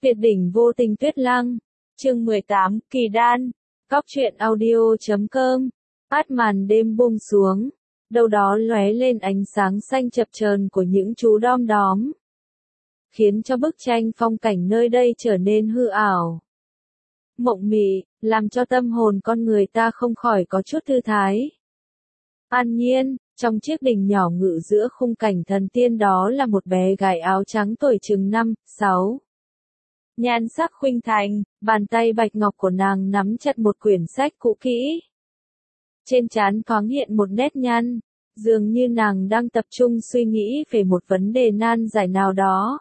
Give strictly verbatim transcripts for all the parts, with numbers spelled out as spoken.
Tuyệt đỉnh vô tình tuyết lăng. Chương mười tám, Kỳ đan. Cóc truyện audio chấm com. Át màn đêm buông xuống. Đâu đó lóe lên ánh sáng xanh chập chờn của những chú đom đóm. Khiến cho bức tranh phong cảnh nơi đây trở nên hư ảo. Mộng mị, làm cho tâm hồn con người ta không khỏi có chút thư thái. An nhiên, trong chiếc đình nhỏ ngự giữa khung cảnh thần tiên đó là một bé gái áo trắng tuổi chừng năm, sáu. Nhan sắc khuynh thành, bàn tay bạch ngọc của nàng nắm chặt một quyển sách cũ kỹ. Trên trán thoáng hiện một nét nhăn, dường như nàng đang tập trung suy nghĩ về một vấn đề nan giải nào đó.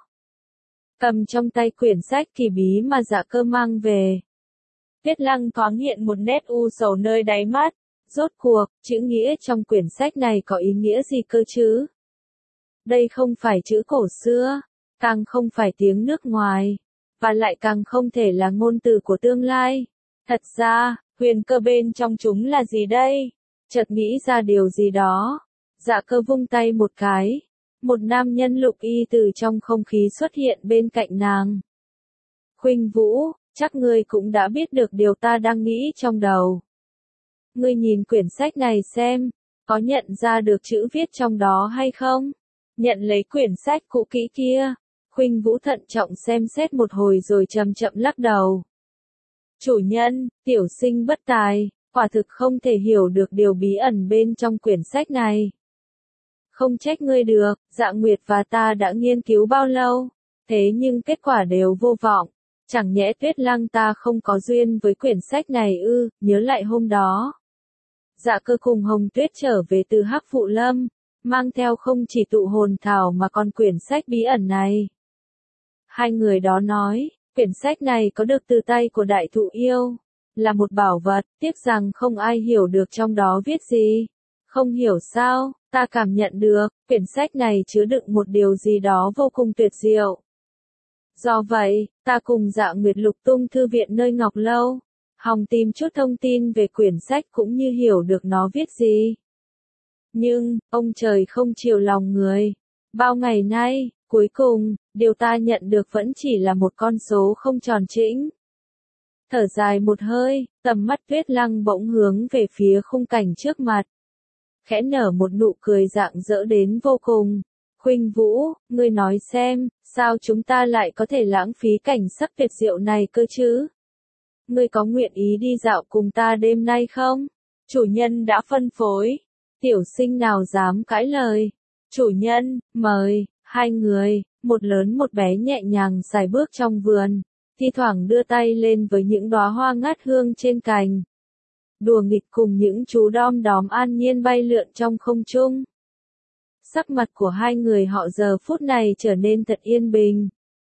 Cầm trong tay quyển sách kỳ bí mà Dạ Cơ mang về. Tuyết Lăng thoáng hiện một nét u sầu nơi đáy mắt. Rốt cuộc, chữ nghĩa trong quyển sách này có ý nghĩa gì cơ chứ? Đây không phải chữ cổ xưa, càng không phải tiếng nước ngoài, và lại càng không thể là ngôn từ của tương lai. Thật ra, huyền cơ bên trong chúng là gì đây? Chợt nghĩ ra điều gì đó. Dạ Cơ vung tay một cái. Một nam nhân lục y từ trong không khí xuất hiện bên cạnh nàng. Khuynh Vũ, chắc ngươi cũng đã biết được điều ta đang nghĩ trong đầu. Ngươi nhìn quyển sách này xem, có nhận ra được chữ viết trong đó hay không? Nhận lấy quyển sách cũ kỹ kia, Khuynh Vũ thận trọng xem xét một hồi rồi chậm chậm lắc đầu. Chủ nhân, tiểu sinh bất tài, quả thực không thể hiểu được điều bí ẩn bên trong quyển sách này. Không trách ngươi được, Dạ Nguyệt và ta đã nghiên cứu bao lâu, thế nhưng kết quả đều vô vọng. Chẳng nhẽ Tuyết Lăng ta không có duyên với quyển sách này ư? Nhớ lại hôm đó. Dạ Cơ cùng Hồng Tuyết trở về từ Hắc Phụ Lâm, mang theo không chỉ tụ hồn thảo mà còn quyển sách bí ẩn này. Hai người đó nói, quyển sách này có được từ tay của Đại Thụ Yêu, là một bảo vật, tiếc rằng không ai hiểu được trong đó viết gì. Không hiểu sao, ta cảm nhận được, quyển sách này chứa đựng một điều gì đó vô cùng tuyệt diệu. Do vậy, ta cùng Dạ Nguyệt lục tung thư viện nơi Ngọc Lâu, hòng tìm chút thông tin về quyển sách cũng như hiểu được nó viết gì. Nhưng, ông trời không chiều lòng người. Bao ngày nay, cuối cùng, điều ta nhận được vẫn chỉ là một con số không tròn chỉnh. Thở dài một hơi, tầm mắt Tuyết Lăng bỗng hướng về phía khung cảnh trước mặt. Khẽ nở một nụ cười rạng rỡ đến vô cùng. Khuynh Vũ, ngươi nói xem, sao chúng ta lại có thể lãng phí cảnh sắc tuyệt diệu này cơ chứ? Ngươi có nguyện ý đi dạo cùng ta đêm nay không? Chủ nhân đã phân phối. Tiểu sinh nào dám cãi lời. Chủ nhân, mời. Hai người, một lớn một bé nhẹ nhàng sải bước trong vườn, thi thoảng đưa tay lên với những đóa hoa ngát hương trên cành. Đùa nghịch cùng những chú đom đóm an nhiên bay lượn trong không trung. Sắc mặt của hai người họ giờ phút này trở nên thật yên bình.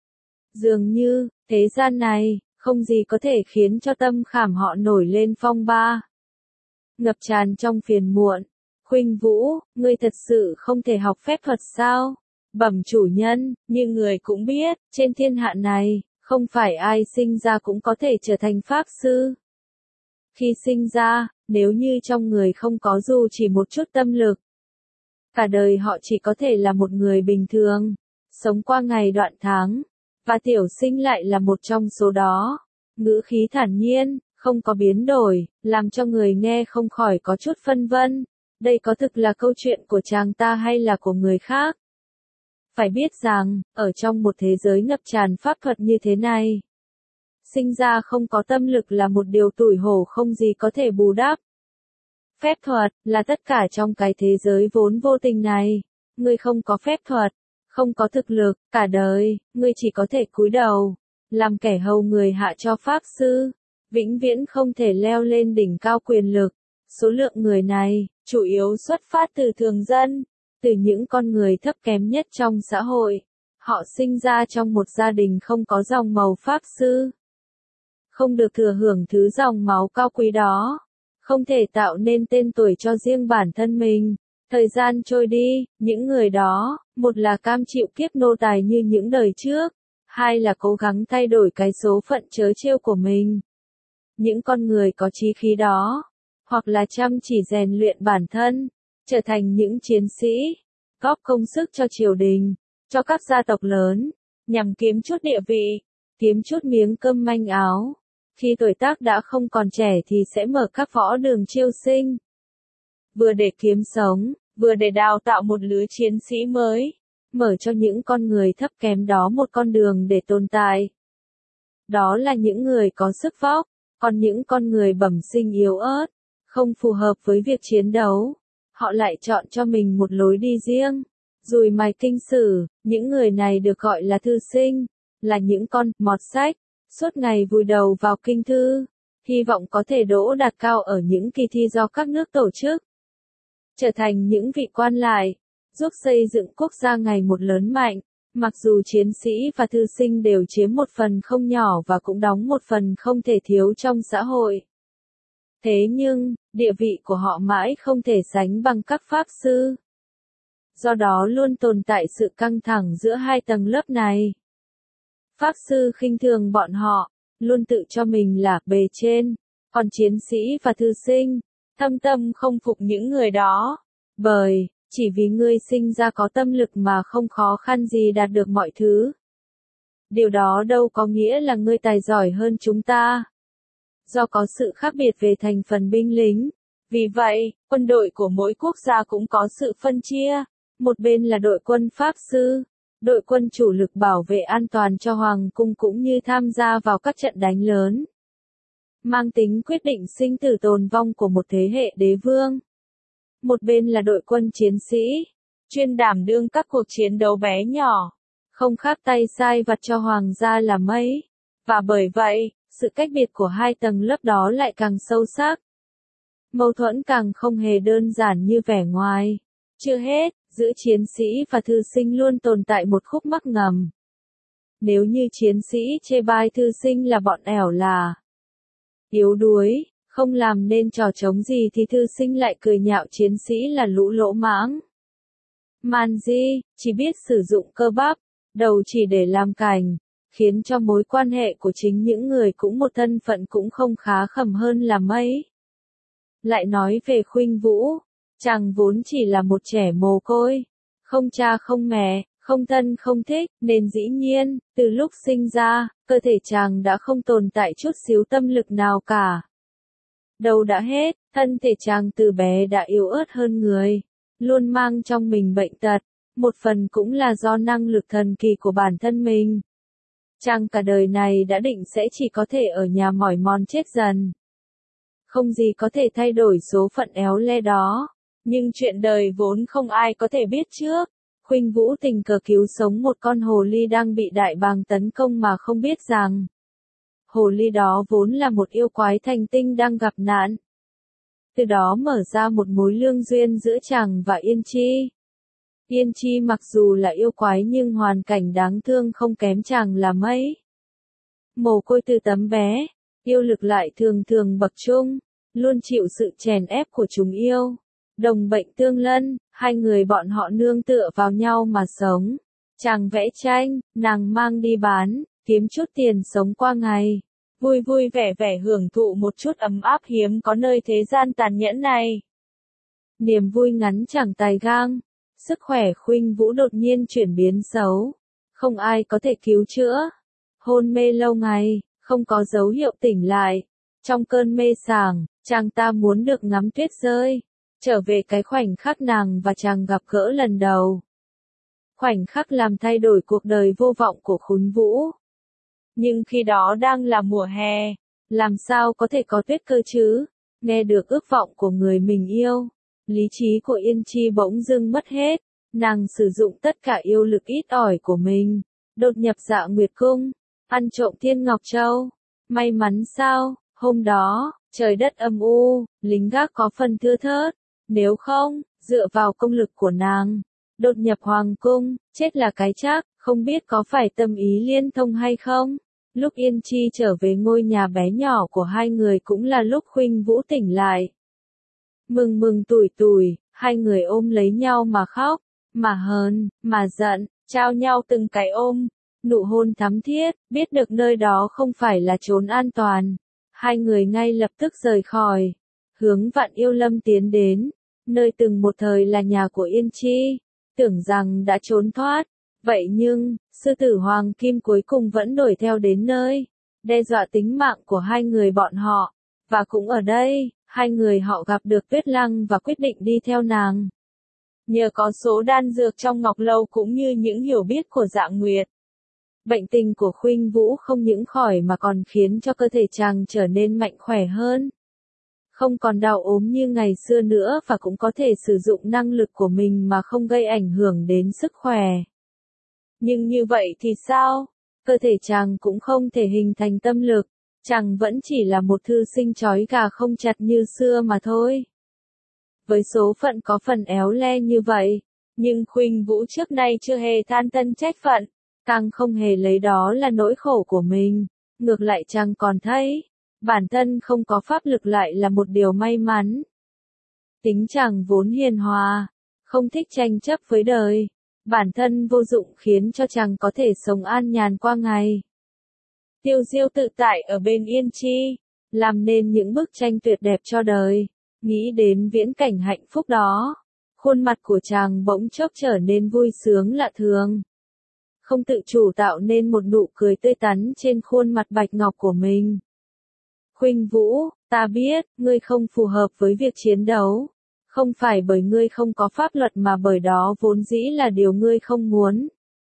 Dường như, thế gian này, không gì có thể khiến cho tâm khảm họ nổi lên phong ba. Ngập tràn trong phiền muộn. Khuynh Vũ, ngươi thật sự không thể học phép thuật sao? Bẩm chủ nhân, như người cũng biết, trên thiên hạ này, không phải ai sinh ra cũng có thể trở thành pháp sư. Khi sinh ra, nếu như trong người không có dù chỉ một chút tâm lực, cả đời họ chỉ có thể là một người bình thường, sống qua ngày đoạn tháng, và tiểu sinh lại là một trong số đó. Ngữ khí thản nhiên, không có biến đổi, làm cho người nghe không khỏi có chút phân vân. Đây có thực là câu chuyện của chàng ta hay là của người khác? Phải biết rằng, ở trong một thế giới ngập tràn pháp thuật như thế này, sinh ra không có tâm lực là một điều tủi hổ không gì có thể bù đắp. Phép thuật, là tất cả trong cái thế giới vốn vô tình này. Ngươi không có phép thuật, không có thực lực, cả đời, ngươi chỉ có thể cúi đầu, làm kẻ hầu người hạ cho pháp sư, vĩnh viễn không thể leo lên đỉnh cao quyền lực. Số lượng người này, chủ yếu xuất phát từ thường dân, từ những con người thấp kém nhất trong xã hội. Họ sinh ra trong một gia đình không có dòng màu pháp sư, không được thừa hưởng thứ dòng máu cao quý đó, không thể tạo nên tên tuổi cho riêng bản thân mình. Thời gian trôi đi, những người đó, một là cam chịu kiếp nô tài như những đời trước, hai là cố gắng thay đổi cái số phận trớ trêu của mình. Những con người có chí khí đó, hoặc là chăm chỉ rèn luyện bản thân, trở thành những chiến sĩ, góp công sức cho triều đình, cho các gia tộc lớn, nhằm kiếm chút địa vị, kiếm chút miếng cơm manh áo. Khi tuổi tác đã không còn trẻ thì sẽ mở các võ đường chiêu sinh. Vừa để kiếm sống, vừa để đào tạo một lứa chiến sĩ mới, mở cho những con người thấp kém đó một con đường để tồn tại. Đó là những người có sức vóc, còn những con người bẩm sinh yếu ớt, không phù hợp với việc chiến đấu, họ lại chọn cho mình một lối đi riêng. Dùi mài kinh sử, những người này được gọi là thư sinh, là những con mọt sách, suốt ngày vùi đầu vào kinh thư, hy vọng có thể đỗ đạt cao ở những kỳ thi do các nước tổ chức. Trở thành những vị quan lại, giúp xây dựng quốc gia ngày một lớn mạnh, mặc dù chiến sĩ và thư sinh đều chiếm một phần không nhỏ và cũng đóng một phần không thể thiếu trong xã hội. Thế nhưng, địa vị của họ mãi không thể sánh bằng các pháp sư. Do đó luôn tồn tại sự căng thẳng giữa hai tầng lớp này. Pháp sư khinh thường bọn họ, luôn tự cho mình là bề trên, còn chiến sĩ và thư sinh, thâm tâm không phục những người đó, bởi, chỉ vì ngươi sinh ra có tâm lực mà không khó khăn gì đạt được mọi thứ. Điều đó đâu có nghĩa là ngươi tài giỏi hơn chúng ta. Do có sự khác biệt về thành phần binh lính, vì vậy, quân đội của mỗi quốc gia cũng có sự phân chia. Một bên là đội quân pháp sư, đội quân chủ lực bảo vệ an toàn cho hoàng cung cũng như tham gia vào các trận đánh lớn, mang tính quyết định sinh tử tồn vong của một thế hệ đế vương. Một bên là đội quân chiến sĩ, chuyên đảm đương các cuộc chiến đấu bé nhỏ, không khác tay sai vặt cho hoàng gia là mấy. Và bởi vậy, sự cách biệt của hai tầng lớp đó lại càng sâu sắc. Mâu thuẫn càng không hề đơn giản như vẻ ngoài. Chưa hết, giữa chiến sĩ và thư sinh luôn tồn tại một khúc mắc ngầm. Nếu như chiến sĩ chê bai thư sinh là bọn ẻo là yếu đuối, không làm nên trò trống gì thì thư sinh lại cười nhạo chiến sĩ là lũ lỗ mãng. Man di, chỉ biết sử dụng cơ bắp, đầu chỉ để làm cành, khiến cho mối quan hệ của chính những người cũng một thân phận cũng không khá khẩm hơn là mấy. Lại nói về Khuynh Vũ, chàng vốn chỉ là một trẻ mồ côi, không cha không mẹ, không thân không thích, nên dĩ nhiên, từ lúc sinh ra, cơ thể chàng đã không tồn tại chút xíu tâm lực nào cả. Đâu đã hết, thân thể chàng từ bé đã yếu ớt hơn người, luôn mang trong mình bệnh tật, một phần cũng là do năng lực thần kỳ của bản thân mình. Chàng cả đời này đã định sẽ chỉ có thể ở nhà mỏi mòn chết dần. Không gì có thể thay đổi số phận éo le đó. Nhưng chuyện đời vốn không ai có thể biết trước. Khuynh Vũ tình cờ cứu sống một con hồ ly đang bị đại bàng tấn công mà không biết rằng hồ ly đó vốn là một yêu quái thành tinh đang gặp nạn. Từ đó mở ra một mối lương duyên giữa chàng và Yên Chi. Yên Chi mặc dù là yêu quái nhưng hoàn cảnh đáng thương không kém chàng là mấy. Mồ côi từ tấm bé, yêu lực lại thường thường bậc trung, luôn chịu sự chèn ép của chúng yêu. Đồng bệnh tương lân, hai người bọn họ nương tựa vào nhau mà sống. Chàng vẽ tranh, nàng mang đi bán, kiếm chút tiền sống qua ngày. Vui vui vẻ vẻ hưởng thụ một chút ấm áp hiếm có nơi thế gian tàn nhẫn này. Niềm vui ngắn chẳng tài gang. Sức khỏe Khuynh Vũ đột nhiên chuyển biến xấu. Không ai có thể cứu chữa. Hôn mê lâu ngày, không có dấu hiệu tỉnh lại. Trong cơn mê sảng, chàng ta muốn được ngắm tuyết rơi. Trở về cái khoảnh khắc nàng và chàng gặp gỡ lần đầu. Khoảnh khắc làm thay đổi cuộc đời vô vọng của Khuynh Vũ. Nhưng khi đó đang là mùa hè, làm sao có thể có tuyết cơ chứ? Nghe được ước vọng của người mình yêu, lý trí của Yên Chi bỗng dưng mất hết. Nàng sử dụng tất cả yêu lực ít ỏi của mình, đột nhập Dạ Nguyệt Cung, ăn trộm Thiên Ngọc Châu. May mắn sao, hôm đó, trời đất âm u, lính gác có phần thưa thớt. Nếu không, dựa vào công lực của nàng, đột nhập Hoàng Cung, chết là cái chắc, không biết có phải tâm ý liên thông hay không. Lúc Yên Chi trở về ngôi nhà bé nhỏ của hai người cũng là lúc Khuynh Vũ tỉnh lại. Mừng mừng tủi tủi, hai người ôm lấy nhau mà khóc, mà hờn, mà giận, trao nhau từng cái ôm, nụ hôn thắm thiết, biết được nơi đó không phải là chốn an toàn. Hai người ngay lập tức rời khỏi, hướng Vạn Yêu Lâm tiến đến, nơi từng một thời là nhà của Yên Chi, tưởng rằng đã trốn thoát, Vậy nhưng, sư tử Hoàng Kim cuối cùng vẫn đuổi theo đến nơi, đe dọa tính mạng của hai người bọn họ. Và cũng ở đây, hai người họ gặp được Tuyết Lăng và quyết định đi theo nàng. Nhờ có số đan dược trong ngọc lâu cũng như những hiểu biết của Dạ Nguyệt, bệnh tình của Khuynh Vũ không những khỏi mà còn khiến cho cơ thể chàng trở nên mạnh khỏe hơn. Không còn đau ốm như ngày xưa nữa và cũng có thể sử dụng năng lực của mình mà không gây ảnh hưởng đến sức khỏe. Nhưng như vậy thì sao? Cơ thể chàng cũng không thể hình thành tâm lực, chàng vẫn chỉ là một thư sinh trói gà không chặt như xưa mà thôi. Với số phận có phần éo le như vậy, nhưng Khuynh Vũ trước nay chưa hề than tân trách phận, càng không hề lấy đó là nỗi khổ của mình, ngược lại chàng còn thấy, bản thân không có pháp lực lại là một điều may mắn. Tính chàng vốn hiền hòa, không thích tranh chấp với đời, bản thân vô dụng khiến cho chàng có thể sống an nhàn qua ngày. Tiêu diêu tự tại ở bên Yên Chi, làm nên những bức tranh tuyệt đẹp cho đời, nghĩ đến viễn cảnh hạnh phúc đó, khuôn mặt của chàng bỗng chốc trở nên vui sướng lạ thường. Không tự chủ tạo nên một nụ cười tươi tắn trên khuôn mặt bạch ngọc của mình. Khuynh Vũ, ta biết, ngươi không phù hợp với việc chiến đấu. Không phải bởi ngươi không có pháp luật mà bởi đó vốn dĩ là điều ngươi không muốn.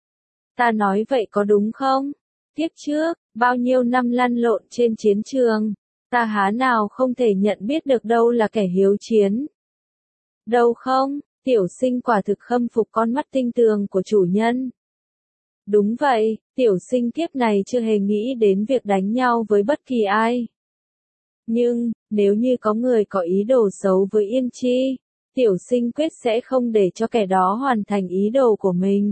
Ta nói vậy có đúng không? Kiếp trước, bao nhiêu năm lăn lộn trên chiến trường, ta há nào không thể nhận biết được đâu là kẻ hiếu chiến. Đâu không, tiểu sinh quả thực khâm phục con mắt tinh tường của chủ nhân. Đúng vậy, tiểu sinh kiếp này chưa hề nghĩ đến việc đánh nhau với bất kỳ ai. Nhưng, nếu như có người có ý đồ xấu với Yên Chi, tiểu sinh quyết sẽ không để cho kẻ đó hoàn thành ý đồ của mình.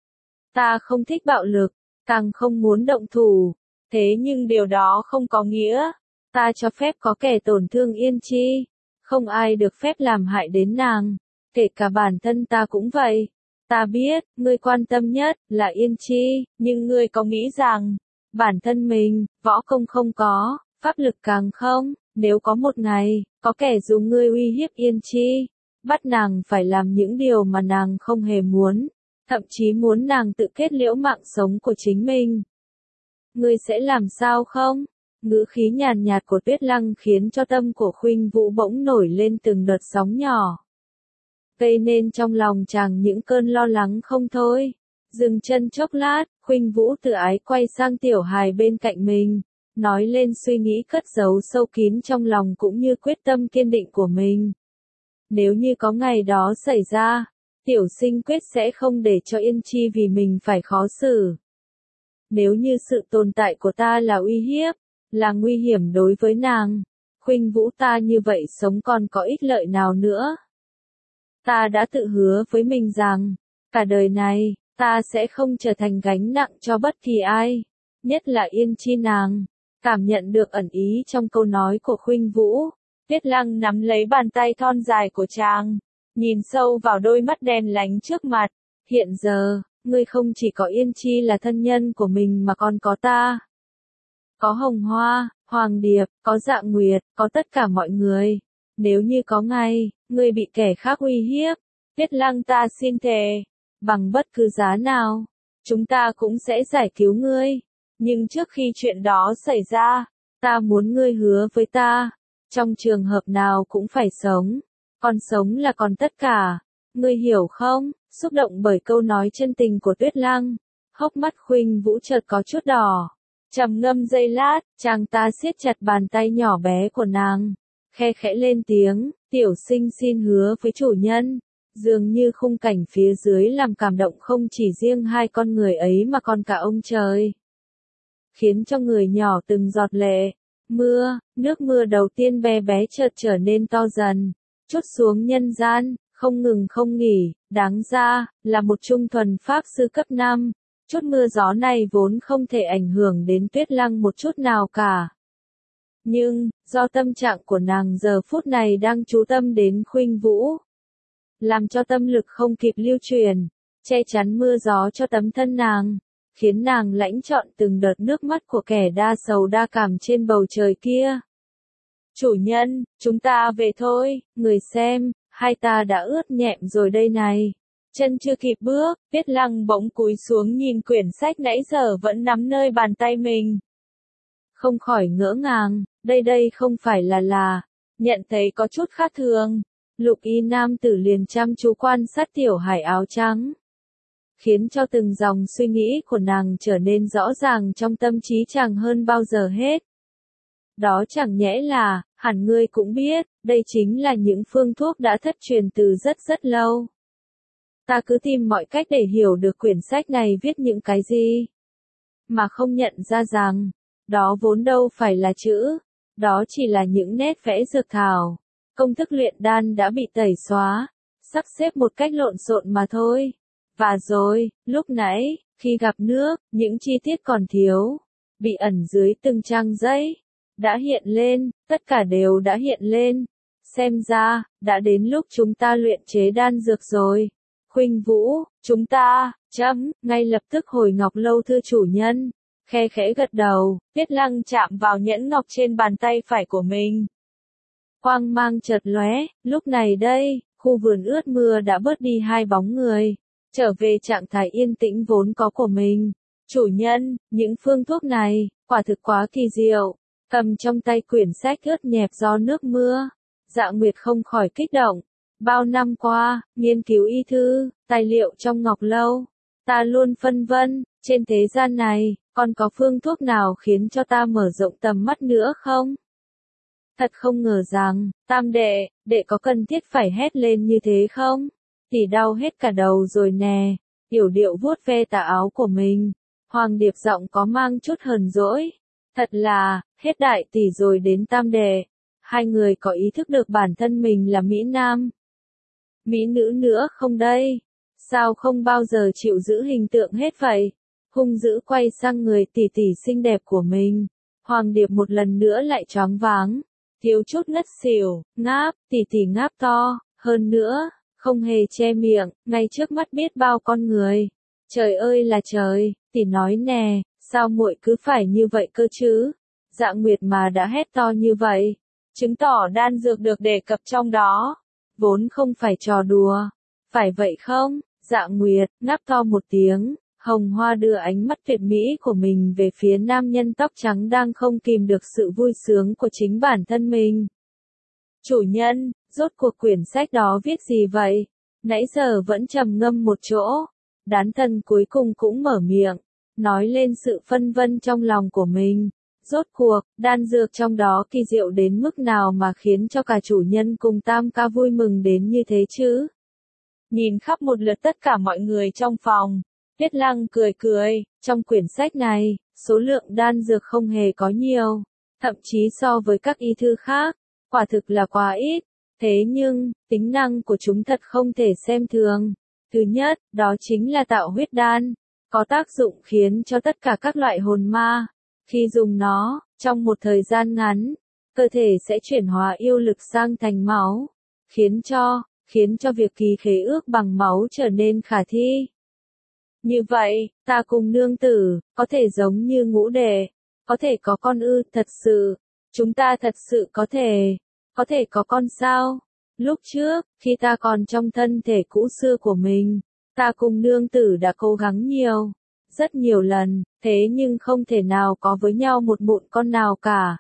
Ta không thích bạo lực, càng không muốn động thủ, thế nhưng điều đó không có nghĩa, ta cho phép có kẻ tổn thương Yên Chi, không ai được phép làm hại đến nàng, kể cả bản thân ta cũng vậy. Ta biết, ngươi quan tâm nhất là Yên Chi, nhưng ngươi có nghĩ rằng, bản thân mình, võ công không có, pháp lực càng không, nếu có một ngày, có kẻ dùng ngươi uy hiếp Yên Chi, bắt nàng phải làm những điều mà nàng không hề muốn, thậm chí muốn nàng tự kết liễu mạng sống của chính mình. Ngươi sẽ làm sao không? Ngữ khí nhàn nhạt của Tuyết Lăng khiến cho tâm của Khuynh Vũ bỗng nổi lên từng đợt sóng nhỏ. Gây nên trong lòng chàng những cơn lo lắng không thôi. Dừng chân chốc lát, Khuynh Vũ tự ái quay sang Tiểu Hài bên cạnh mình, nói lên suy nghĩ cất giấu sâu kín trong lòng cũng như quyết tâm kiên định của mình. Nếu như có ngày đó xảy ra, tiểu sinh quyết sẽ không để cho Yên Chi vì mình phải khó xử. Nếu như sự tồn tại của ta là uy hiếp, là nguy hiểm đối với nàng, Khuynh Vũ ta như vậy sống còn có ích lợi nào nữa. Ta đã tự hứa với mình rằng, cả đời này, ta sẽ không trở thành gánh nặng cho bất kỳ ai, nhất là Yên Chi nàng. Cảm nhận được ẩn ý trong câu nói của Khuynh Vũ, Tuyết Lăng nắm lấy bàn tay thon dài của chàng, nhìn sâu vào đôi mắt đen láy trước mặt. Hiện giờ, ngươi không chỉ có Yên Chi là thân nhân của mình mà còn có ta. Có Hồng Hoa, Hoàng Điệp, có Dạ Nguyệt, có tất cả mọi người. Nếu như có ngày, ngươi bị kẻ khác uy hiếp, Tuyết Lăng ta xin thề, bằng bất cứ giá nào, chúng ta cũng sẽ giải cứu ngươi. Nhưng trước khi chuyện đó xảy ra, ta muốn ngươi hứa với ta, trong trường hợp nào cũng phải sống, còn sống là còn tất cả, ngươi hiểu không? Xúc động bởi câu nói chân tình của Tuyết Lăng, hốc mắt Khuynh Vũ chợt có chút đỏ, trầm ngâm giây lát, chàng ta siết chặt bàn tay nhỏ bé của nàng, khe khẽ lên tiếng, tiểu sinh xin hứa với chủ nhân. Dường như khung cảnh phía dưới làm cảm động không chỉ riêng hai con người ấy mà còn cả ông trời. Khiến cho người nhỏ từng giọt lệ, mưa, nước mưa đầu tiên bé bé chợt trở nên to dần, trút xuống nhân gian, không ngừng không nghỉ, đáng ra, là một trung thuần pháp sư cấp năm, chút mưa gió này vốn không thể ảnh hưởng đến Tuyết Lăng một chút nào cả. Nhưng, do tâm trạng của nàng giờ phút này đang chú tâm đến Khuynh Vũ, làm cho tâm lực không kịp lưu truyền, che chắn mưa gió cho tấm thân nàng, khiến nàng lãnh trọn từng đợt nước mắt của kẻ đa sầu đa cảm trên bầu trời kia. Chủ nhân, chúng ta về thôi, người xem, hai ta đã ướt nhẹm rồi đây này. Chân chưa kịp bước, Tuyết Lăng bỗng cúi xuống nhìn quyển sách nãy giờ vẫn nắm nơi bàn tay mình. Không khỏi ngỡ ngàng, đây đây không phải là là, nhận thấy có chút khác thường. Lục y nam tử liền chăm chú quan sát tiểu hải áo trắng, khiến cho từng dòng suy nghĩ của nàng trở nên rõ ràng trong tâm trí chàng hơn bao giờ hết. Đó chẳng nhẽ là, hẳn ngươi cũng biết, đây chính là những phương thuốc đã thất truyền từ rất rất lâu. Ta cứ tìm mọi cách để hiểu được quyển sách này viết những cái gì, mà không nhận ra rằng, đó vốn đâu phải là chữ, đó chỉ là những nét vẽ dược thảo. Công thức luyện đan đã bị tẩy xóa, sắp xếp một cách lộn xộn mà thôi. Và rồi, lúc nãy, khi gặp nước, những chi tiết còn thiếu, bị ẩn dưới từng trang giấy, đã hiện lên, tất cả đều đã hiện lên. Xem ra, đã đến lúc chúng ta luyện chế đan dược rồi. Khuynh Vũ, chúng ta, chấm, ngay lập tức hồi Ngọc Lâu thưa chủ nhân. Khe khẽ gật đầu, Tuyết Lăng chạm vào nhẫn ngọc trên bàn tay phải của mình. Quang mang chợt lóe, lúc này đây, khu vườn ướt mưa đã bớt đi hai bóng người, trở về trạng thái yên tĩnh vốn có của mình. Chủ nhân, những phương thuốc này, quả thực quá kỳ diệu. Cầm trong tay quyển sách ướt nhẹp do nước mưa, Dạ Nguyệt không khỏi kích động. Bao năm qua, nghiên cứu y thư, tài liệu trong Ngọc Lâu, ta luôn phân vân, trên thế gian này, còn có phương thuốc nào khiến cho ta mở rộng tầm mắt nữa không? Thật không ngờ rằng, tam đệ, đệ có cần thiết phải hét lên như thế không? Tỷ đau hết cả đầu rồi nè. Yểu Điệu vuốt ve tà áo của mình. Hoàng Điệp giọng có mang chút hờn dỗi. Thật là, hết đại tỷ rồi đến tam đệ. Hai người có ý thức được bản thân mình là Mỹ Nam. Mỹ nữ nữa không đây? Sao không bao giờ chịu giữ hình tượng hết vậy? Hung dữ quay sang người tỷ tỷ xinh đẹp của mình. Hoàng Điệp một lần nữa lại choáng váng. Thiếu chút ngất xỉu, ngáp, tỷ tỷ ngáp to, hơn nữa, không hề che miệng, ngay trước mắt biết bao con người. Trời ơi là trời, tỷ nói nè, sao muội cứ phải như vậy cơ chứ? Dạ Nguyệt mà đã hét to như vậy, chứng tỏ đan dược được đề cập trong đó, vốn không phải trò đùa. Phải vậy không? Dạ Nguyệt, ngáp to một tiếng. Hồng Hoa đưa ánh mắt tuyệt mỹ của mình về phía nam nhân tóc trắng đang không kìm được sự vui sướng của chính bản thân mình. Chủ nhân, rốt cuộc quyển sách đó viết gì vậy? Nãy giờ vẫn trầm ngâm một chỗ. Đán thần cuối cùng cũng mở miệng, nói lên sự phân vân trong lòng của mình. Rốt cuộc, đan dược trong đó kỳ diệu đến mức nào mà khiến cho cả chủ nhân cùng Tam ca vui mừng đến như thế chứ? Nhìn khắp một lượt tất cả mọi người trong phòng. Tuyết Lăng cười cười, trong quyển sách này, số lượng đan dược không hề có nhiều, thậm chí so với các y thư khác, quả thực là quá ít. Thế nhưng, tính năng của chúng thật không thể xem thường. Thứ nhất, đó chính là tạo huyết đan, có tác dụng khiến cho tất cả các loại hồn ma, khi dùng nó, trong một thời gian ngắn, cơ thể sẽ chuyển hóa yêu lực sang thành máu, khiến cho, khiến cho việc ký khế ước bằng máu trở nên khả thi. Như vậy, ta cùng nương tử, có thể giống như ngũ đệ, có thể có con ư, thật sự, chúng ta thật sự có thể, có thể có con sao? Lúc trước, khi ta còn trong thân thể cũ xưa của mình, ta cùng nương tử đã cố gắng nhiều, rất nhiều lần, thế nhưng không thể nào có với nhau một mụn con nào cả.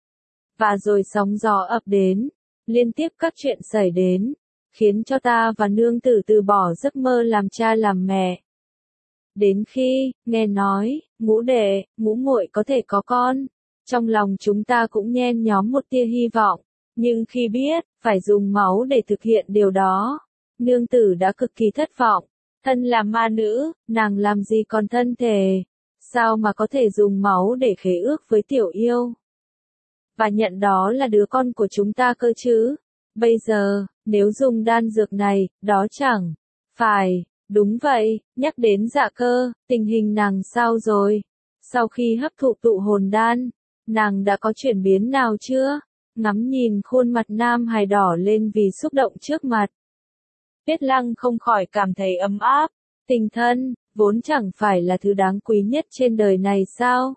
Và rồi sóng gió ập đến, liên tiếp các chuyện xảy đến, khiến cho ta và nương tử từ bỏ giấc mơ làm cha làm mẹ. Đến khi, nghe nói, ngũ đệ, ngũ muội có thể có con, trong lòng chúng ta cũng nhen nhóm một tia hy vọng, nhưng khi biết, phải dùng máu để thực hiện điều đó, nương tử đã cực kỳ thất vọng. Thân là ma nữ, nàng làm gì còn thân thể, sao mà có thể dùng máu để khế ước với tiểu yêu? Và nhận đó là đứa con của chúng ta cơ chứ? Bây giờ, nếu dùng đan dược này, đó chẳng phải... Đúng vậy, nhắc đến Dạ Cơ, tình hình nàng sao rồi? Sau khi hấp thụ tụ hồn đan, nàng đã có chuyển biến nào chưa? Ngắm nhìn khuôn mặt nam hài đỏ lên vì xúc động trước mặt. Tuyết Lăng không khỏi cảm thấy ấm áp, tình thân, vốn chẳng phải là thứ đáng quý nhất trên đời này sao?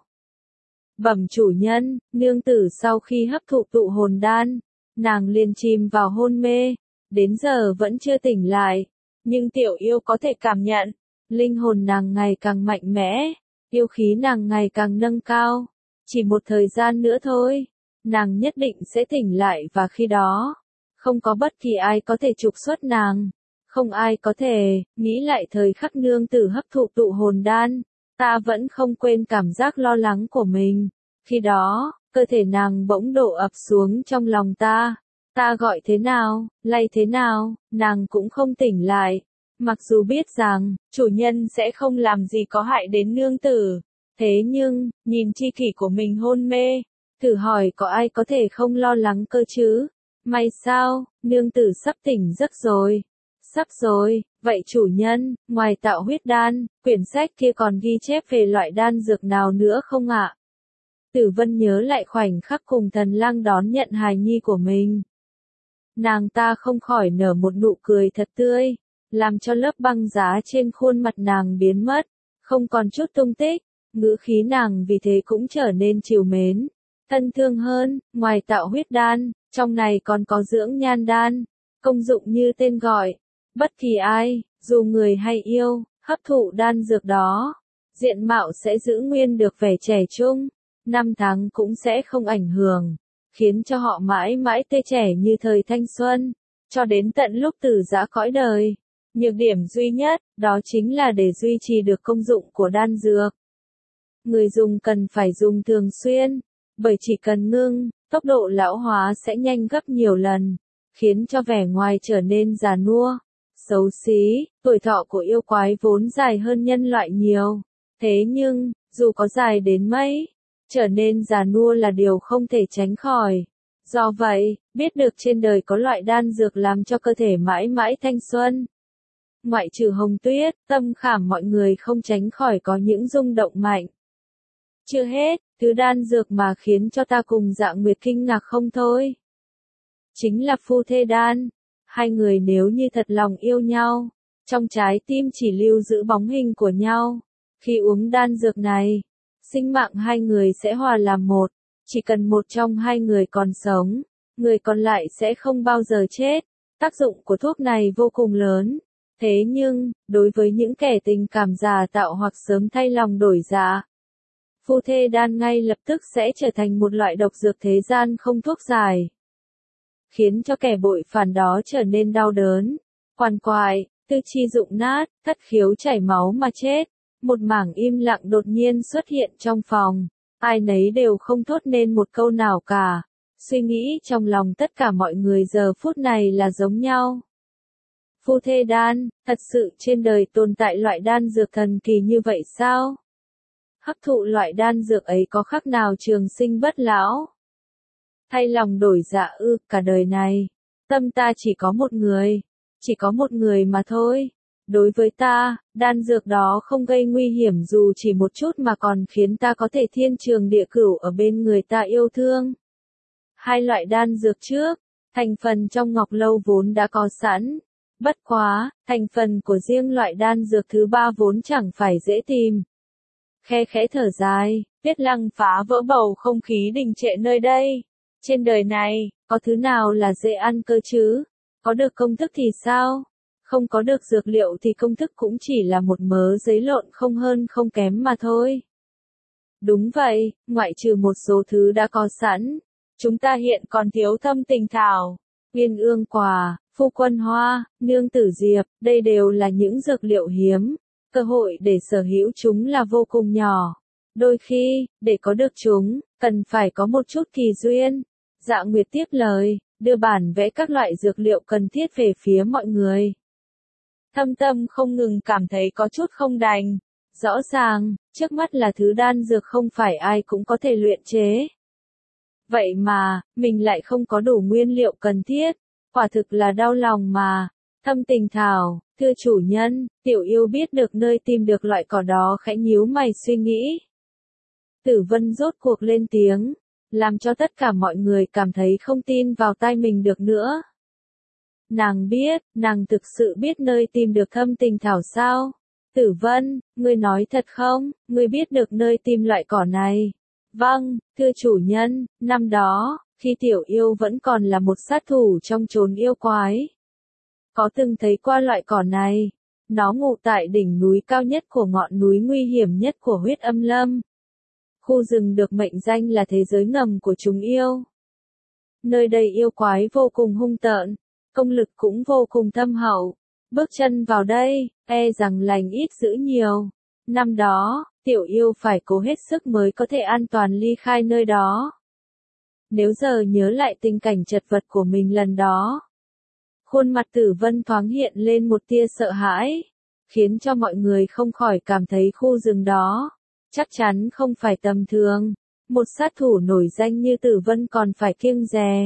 Bẩm chủ nhân, nương tử sau khi hấp thụ tụ hồn đan, nàng liền chìm vào hôn mê, đến giờ vẫn chưa tỉnh lại. Nhưng tiểu yêu có thể cảm nhận, linh hồn nàng ngày càng mạnh mẽ, yêu khí nàng ngày càng nâng cao. Chỉ một thời gian nữa thôi, nàng nhất định sẽ tỉnh lại và khi đó, không có bất kỳ ai có thể trục xuất nàng. Không ai có thể, nghĩ lại thời khắc nương tử hấp thụ tụ hồn đan, ta vẫn không quên cảm giác lo lắng của mình. Khi đó, cơ thể nàng bỗng đổ ập xuống trong lòng ta. Ta gọi thế nào, lay thế nào, nàng cũng không tỉnh lại. Mặc dù biết rằng, chủ nhân sẽ không làm gì có hại đến nương tử. Thế nhưng, nhìn chi kỷ của mình hôn mê, thử hỏi có ai có thể không lo lắng cơ chứ? May sao, nương tử sắp tỉnh giấc rồi. Sắp rồi, vậy chủ nhân, ngoài tạo huyết đan, quyển sách kia còn ghi chép về loại đan dược nào nữa không ạ? Tử Vân nhớ lại khoảnh khắc cùng Thần Lang đón nhận hài nhi của mình. Nàng ta không khỏi nở một nụ cười thật tươi, làm cho lớp băng giá trên khuôn mặt nàng biến mất, không còn chút tung tích, ngữ khí nàng vì thế cũng trở nên trìu mến, thân thương hơn. Ngoài tạo huyết đan, trong này còn có dưỡng nhan đan, công dụng như tên gọi. Bất kỳ ai, dù người hay yêu, hấp thụ đan dược đó, diện mạo sẽ giữ nguyên được vẻ trẻ trung, năm tháng cũng sẽ không ảnh hưởng, khiến cho họ mãi mãi tươi trẻ như thời thanh xuân, cho đến tận lúc tử giã cõi đời. Nhược điểm duy nhất, đó chính là để duy trì được công dụng của đan dược. Người dùng cần phải dùng thường xuyên, bởi chỉ cần ngưng, tốc độ lão hóa sẽ nhanh gấp nhiều lần, khiến cho vẻ ngoài trở nên già nua, xấu xí. Tuổi thọ của yêu quái vốn dài hơn nhân loại nhiều, thế nhưng, dù có dài đến mấy, trở nên già nua là điều không thể tránh khỏi. Do vậy, biết được trên đời có loại đan dược làm cho cơ thể mãi mãi thanh xuân. Ngoại trừ Hồng Tuyết, tâm khảm mọi người không tránh khỏi có những rung động mạnh. Chưa hết, thứ đan dược mà khiến cho ta cùng Dạ Nguyệt kinh ngạc không thôi. Chính là phu thê đan. Hai người nếu như thật lòng yêu nhau, trong trái tim chỉ lưu giữ bóng hình của nhau, khi uống đan dược này, sinh mạng hai người sẽ hòa làm một. Chỉ cần một trong hai người còn sống, người còn lại sẽ không bao giờ chết. Tác dụng của thuốc này vô cùng lớn. Thế nhưng, đối với những kẻ tình cảm giả tạo hoặc sớm thay lòng đổi dạ, phu thê đan ngay lập tức sẽ trở thành một loại độc dược thế gian không thuốc giải, khiến cho kẻ bội phản đó trở nên đau đớn, quằn quại, tư chi rụng nát, thất khiếu chảy máu mà chết. Một mảng im lặng đột nhiên xuất hiện trong phòng, ai nấy đều không thốt nên một câu nào cả. Suy nghĩ trong lòng tất cả mọi người giờ phút này là giống nhau. Phu thê đan, thật sự trên đời tồn tại loại đan dược thần kỳ như vậy sao? Hấp thụ loại đan dược ấy có khác nào trường sinh bất lão? Thay lòng đổi dạ ư, cả đời này, tâm ta chỉ có một người, chỉ có một người mà thôi. Đối với ta, đan dược đó không gây nguy hiểm dù chỉ một chút mà còn khiến ta có thể thiên trường địa cửu ở bên người ta yêu thương. Hai loại đan dược trước, thành phần trong ngọc lâu vốn đã có sẵn. Bất quá, thành phần của riêng loại đan dược thứ ba vốn chẳng phải dễ tìm. Khe khẽ thở dài, Tiết Lăng phá vỡ bầu không khí đình trệ nơi đây. Trên đời này, có thứ nào là dễ ăn cơ chứ? Có được công thức thì sao? Không có được dược liệu thì công thức cũng chỉ là một mớ giấy lộn không hơn không kém mà thôi. Đúng vậy, ngoại trừ một số thứ đã có sẵn, chúng ta hiện còn thiếu thâm tình thảo, uyên ương quả, phu quân hoa, nương tử diệp, đây đều là những dược liệu hiếm, cơ hội để sở hữu chúng là vô cùng nhỏ. Đôi khi, để có được chúng, cần phải có một chút kỳ duyên. Dạ Nguyệt tiếp lời, đưa bản vẽ các loại dược liệu cần thiết về phía mọi người. Thâm Tâm không ngừng cảm thấy có chút không đành. Rõ ràng, trước mắt là thứ đan dược không phải ai cũng có thể luyện chế. Vậy mà, mình lại không có đủ nguyên liệu cần thiết. Quả thực là đau lòng mà. Thâm Tình thảo, thưa chủ nhân, tiểu yêu biết được nơi tìm được loại cỏ đó khẽ nhíu mày suy nghĩ. Tử Vân rốt cuộc lên tiếng, làm cho tất cả mọi người cảm thấy không tin vào tai mình được nữa. Nàng biết, nàng thực sự biết nơi tìm được thâm tình thảo sao? Tử Vân, ngươi nói thật không, ngươi biết được nơi tìm loại cỏ này? Vâng, thưa chủ nhân, năm đó, khi tiểu yêu vẫn còn là một sát thủ trong chốn yêu quái. có từng thấy qua loại cỏ này. Nó ngụ tại đỉnh núi cao nhất của ngọn núi nguy hiểm nhất của Huyết Âm Lâm. Khu rừng được mệnh danh là thế giới ngầm của chúng yêu. Nơi đây yêu quái vô cùng hung tợn, công lực cũng vô cùng thâm hậu. Bước chân vào đây, e rằng lành ít dữ nhiều. Năm đó, tiểu yêu phải cố hết sức mới có thể an toàn ly khai nơi đó. Nếu giờ nhớ lại tình cảnh chật vật của mình lần đó, khuôn mặt Tử Vân thoáng hiện lên một tia sợ hãi, khiến cho mọi người không khỏi cảm thấy khu rừng đó chắc chắn không phải tầm thường. Một sát thủ nổi danh như Tử Vân còn phải kiêng dè.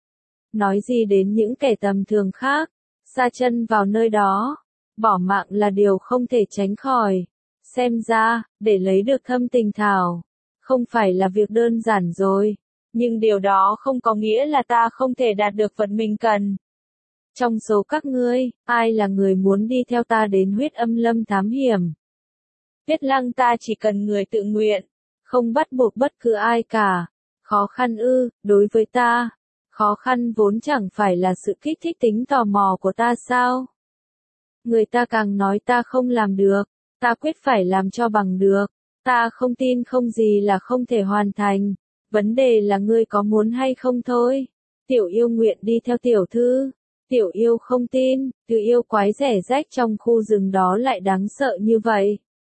Nói gì đến những kẻ tầm thường khác, sa chân vào nơi đó, bỏ mạng là điều không thể tránh khỏi. Xem ra, để lấy được Thâm Tình Thảo, không phải là việc đơn giản rồi. Nhưng điều đó không có nghĩa là ta không thể đạt được vật mình cần. Trong số các ngươi, ai là người muốn đi theo ta đến Huyết Âm Lâm thám hiểm? Tuyết Lăng ta chỉ cần người tự nguyện, không bắt buộc bất cứ ai cả. Khó khăn ư, đối với ta, khó khăn vốn chẳng phải là sự kích thích tính tò mò của ta sao? Người ta càng nói ta không làm được, ta quyết phải làm cho bằng được. Ta không tin không gì là không thể hoàn thành. Vấn đề là ngươi có muốn hay không thôi. Tiểu yêu nguyện đi theo tiểu thư. Tiểu yêu không tin, từ yêu quái rẻ rách trong khu rừng đó lại đáng sợ như vậy.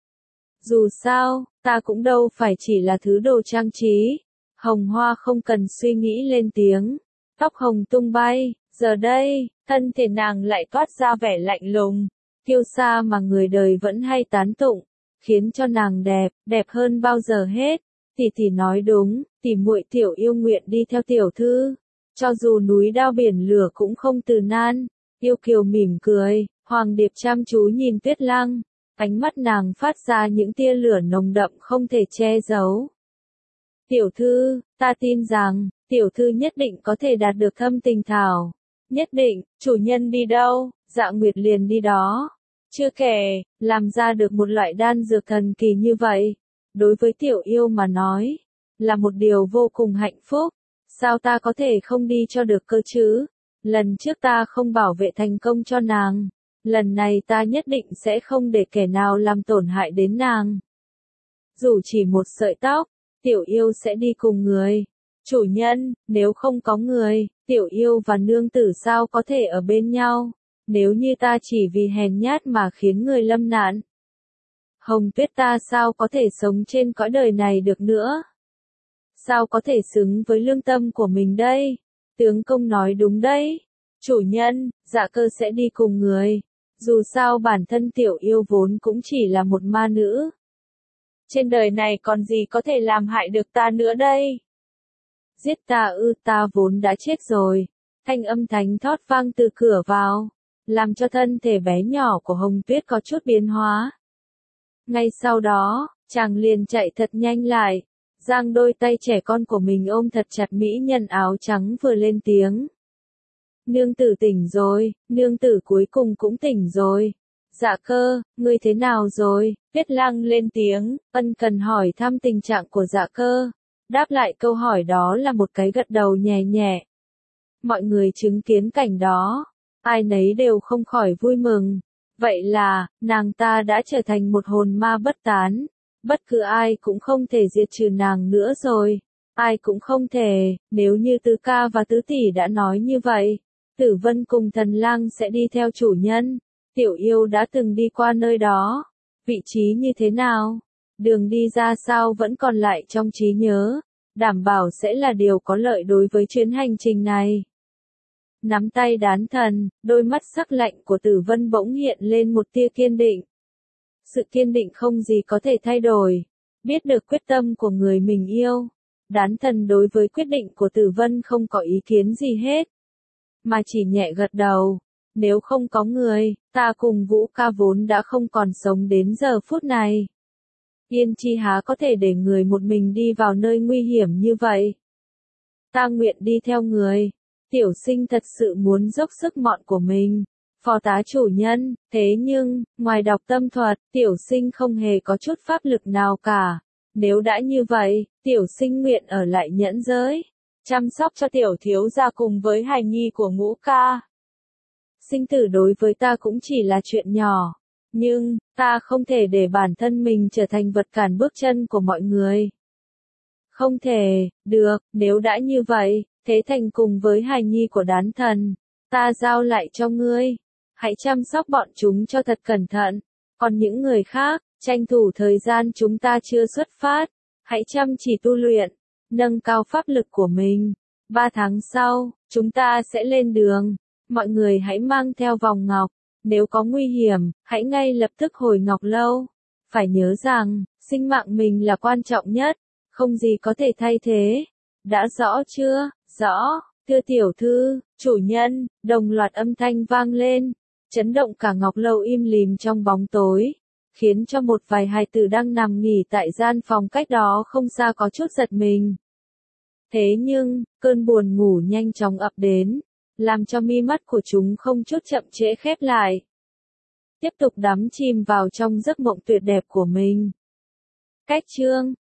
Dù sao, ta cũng đâu phải chỉ là thứ đồ trang trí. Hồng Hoa không cần suy nghĩ lên tiếng. Tóc hồng tung bay, giờ đây, thân thể nàng lại toát ra vẻ lạnh lùng. Kiêu sa mà người đời vẫn hay tán tụng, khiến cho nàng đẹp, đẹp hơn bao giờ hết. Tỷ tỷ nói đúng, tỷ muội tiểu yêu nguyện đi theo tiểu thư. Cho dù núi đao biển lửa cũng không từ nan. Yêu kiều mỉm cười, Hoàng Điệp chăm chú nhìn Tuyết Lăng. Ánh mắt nàng phát ra những tia lửa nồng đậm không thể che giấu. Tiểu thư, ta tin rằng, tiểu thư nhất định có thể đạt được Thâm Tình Thảo. Nhất định, chủ nhân đi đâu, Dạ Nguyệt liền đi đó. Chưa kể, làm ra được một loại đan dược thần kỳ như vậy. Đối với tiểu yêu mà nói, là một điều vô cùng hạnh phúc. Sao ta có thể không đi cho được cơ chứ? Lần trước ta không bảo vệ thành công cho nàng. Lần này ta nhất định sẽ không để kẻ nào làm tổn hại đến nàng. Dù chỉ một sợi tóc, tiểu yêu sẽ đi cùng người. Chủ nhân, nếu không có người, tiểu yêu và nương tử sao có thể ở bên nhau? Nếu như ta chỉ vì hèn nhát mà khiến người lâm nạn, Hồng Tuyết ta sao có thể sống trên cõi đời này được nữa? Sao có thể xứng với lương tâm của mình đây? Tướng công nói đúng đấy. Chủ nhân, Dạ Cơ sẽ đi cùng người. Dù sao bản thân tiểu yêu vốn cũng chỉ là một ma nữ. Trên đời này còn gì có thể làm hại được ta nữa đây? Giết ta ư, ta vốn đã chết rồi. Thanh âm thánh thót vang từ cửa vào, làm cho thân thể bé nhỏ của Hồng Tuyết có chút biến hóa. Ngay sau đó, chàng liền chạy thật nhanh lại, giang đôi tay trẻ con của mình ôm thật chặt mỹ nhân áo trắng vừa lên tiếng. Nương tử tỉnh rồi, nương tử cuối cùng cũng tỉnh rồi. Dạ Cơ, ngươi thế nào rồi? Tuyết Lăng lên tiếng, ân cần hỏi thăm tình trạng của Dạ Cơ. Đáp lại câu hỏi đó là một cái gật đầu nhẹ nhẹ. Mọi người chứng kiến cảnh đó, ai nấy đều không khỏi vui mừng. Vậy là, nàng ta đã trở thành một hồn ma bất tán. Bất cứ ai cũng không thể diệt trừ nàng nữa rồi. Ai cũng không thể, nếu như Tứ Ca và Tứ Tỷ đã nói như vậy. Tử Vân cùng Thần Lang sẽ đi theo chủ nhân. Tiểu yêu đã từng đi qua nơi đó. Vị trí như thế nào? Đường đi ra sao vẫn còn lại trong trí nhớ. Đảm bảo sẽ là điều có lợi đối với chuyến hành trình này. Nắm tay đán thần, đôi mắt sắc lạnh của Tử Vân bỗng hiện lên một tia kiên định. Sự kiên định không gì có thể thay đổi. Biết được quyết tâm của người mình yêu. Đán thần đối với quyết định của Tử Vân không có ý kiến gì hết. Mà chỉ nhẹ gật đầu. Nếu không có người, ta cùng Vũ Ca vốn đã không còn sống đến giờ phút này. Yên Chi há có thể để người một mình đi vào nơi nguy hiểm như vậy. Ta nguyện đi theo người. Tiểu sinh thật sự muốn dốc sức mọn của mình. Phó tá chủ nhân, thế nhưng, ngoài đọc tâm thuật, tiểu sinh không hề có chút pháp lực nào cả. Nếu đã như vậy, tiểu sinh nguyện ở lại nhẫn giới. Chăm sóc cho tiểu thiếu gia cùng với hài nhi của Ngũ Ca. Sinh tử đối với ta cũng chỉ là chuyện nhỏ. Nhưng, ta không thể để bản thân mình trở thành vật cản bước chân của mọi người. Không thể, được, nếu đã như vậy, Thế Thành cùng với hài nhi của đán thần, ta giao lại cho ngươi. Hãy chăm sóc bọn chúng cho thật cẩn thận. Còn những người khác, tranh thủ thời gian chúng ta chưa xuất phát, hãy chăm chỉ tu luyện, nâng cao pháp lực của mình. Ba tháng sau, chúng ta sẽ lên đường. Mọi người hãy mang theo vòng ngọc. Nếu có nguy hiểm, hãy ngay lập tức hồi ngọc lâu. Phải nhớ rằng, sinh mạng mình là quan trọng nhất, không gì có thể thay thế. Đã rõ chưa? Rõ, thưa tiểu thư, chủ nhân, đồng loạt âm thanh vang lên, chấn động cả ngọc lâu im lìm trong bóng tối, khiến cho một vài hài tử đang nằm nghỉ tại gian phòng cách đó không xa có chút giật mình. Thế nhưng, cơn buồn ngủ nhanh chóng ập đến, làm cho mi mắt của chúng không chút chậm trễ khép lại. Tiếp tục đắm chìm vào trong giấc mộng tuyệt đẹp của mình. Cách chương